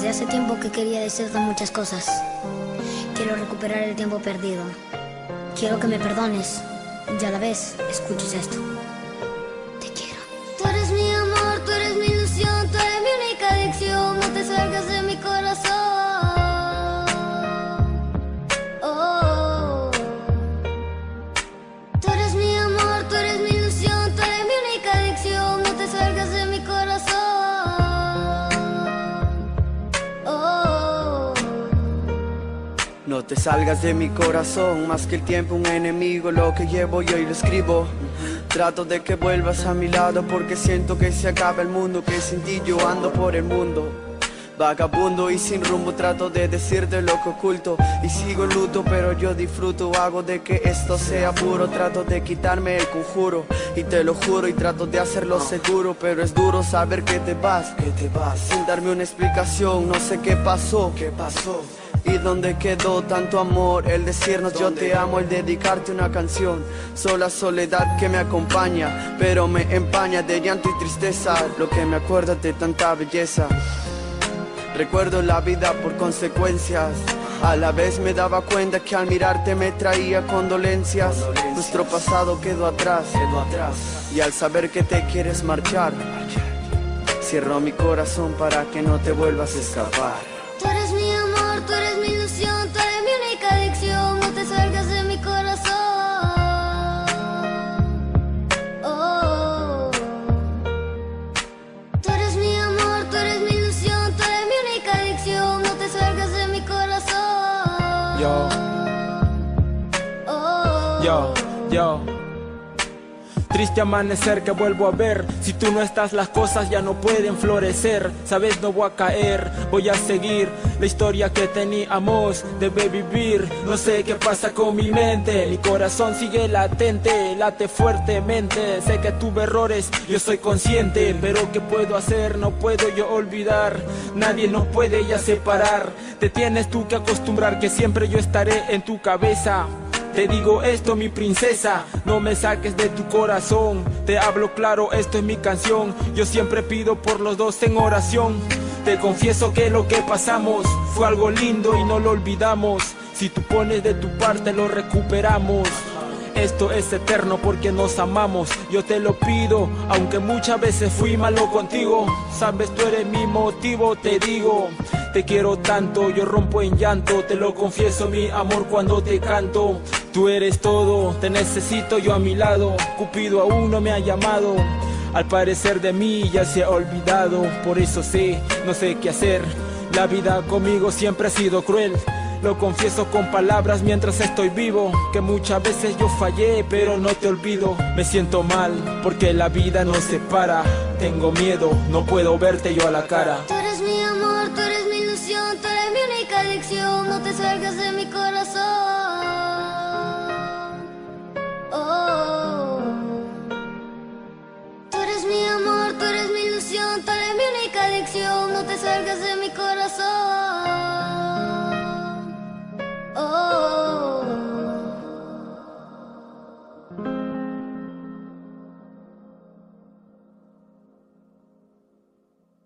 Desde hace tiempo que quería decirte muchas cosas. Quiero recuperar el tiempo perdido. Quiero que me perdones. Ya la ves, escuches esto. Te quiero. Tú eres mi amor, tú eres mi ilusión, tú eres mi única adicción. No te salgas de mi corazón. Oh. Tú eres mi amor, tú eres mi ilusión, tú eres mi única adicción. No te salgas de mi corazón. Oh. No te salgas de mi corazón, más que el tiempo un enemigo. Lo que llevo yo y lo escribo. Trato de que vuelvas a mi lado porque siento que se acaba el mundo, que sin ti yo ando por el mundo. Vagabundo y sin rumbo, trato de decirte lo que oculto y sigo en luto, pero yo disfruto, hago de que esto sea puro. Trato de quitarme el conjuro y te lo juro y trato de hacerlo seguro, pero es duro saber que te vas sin darme una explicación. No sé qué pasó y dónde quedó tanto amor, el decirnos yo te amo, el dedicarte una canción. Sola soledad que me acompaña, pero me empaña de llanto y tristeza, lo que me acuerda de tanta belleza. Recuerdo la vida por consecuencias, a la vez me daba cuenta que al mirarte me traía condolencias. Nuestro pasado quedó atrás, y al saber que te quieres marchar, cierro mi corazón para que no te vuelvas a escapar. Tú eres mi amor, tú eres mi ilusión, tú eres mi única adicción. No te salgas de mi corazón. Oh. Tú eres mi amor, tú eres mi ilusión, tú eres mi única adicción. No te salgas de mi corazón. Yo. Oh. Yo. Triste amanecer que vuelvo a ver. Si tú no estás las cosas ya no pueden florecer. Sabes, no voy a caer, voy a seguir la historia que teníamos, debe vivir. No sé qué pasa con mi mente, mi corazón sigue latente, late fuertemente. Sé que tuve errores, yo soy consciente, pero ¿qué puedo hacer? No puedo yo olvidar, nadie nos puede ya separar. Te tienes tú que acostumbrar que siempre yo estaré en tu cabeza. Te digo esto, mi princesa, no me saques de tu corazón. Te hablo claro, esto es mi canción. Yo siempre pido por los dos en oración. Te confieso que lo que pasamos fue algo lindo y no lo olvidamos. Si tú pones de tu parte lo recuperamos. Esto es eterno porque nos amamos, yo te lo pido, aunque muchas veces fui malo contigo. Sabes, tú eres mi motivo, te digo. Te quiero tanto, yo rompo en llanto, te lo confieso mi amor cuando te canto. Tú eres todo, te necesito yo a mi lado, Cupido aún no me ha llamado. Al parecer de mí ya se ha olvidado, por eso sé, no sé qué hacer. La vida conmigo siempre ha sido cruel. Lo confieso con palabras mientras estoy vivo, que muchas veces yo fallé, pero no te olvido. Me siento mal, porque la vida nos separa. Tengo miedo, no puedo verte yo a la cara. Tú eres mi amor, tú eres mi ilusión, tú eres mi única adicción. No te salgas de mi corazón. Oh. Tú eres mi amor, tú eres mi ilusión, tú eres mi única adicción. No te salgas de mi corazón.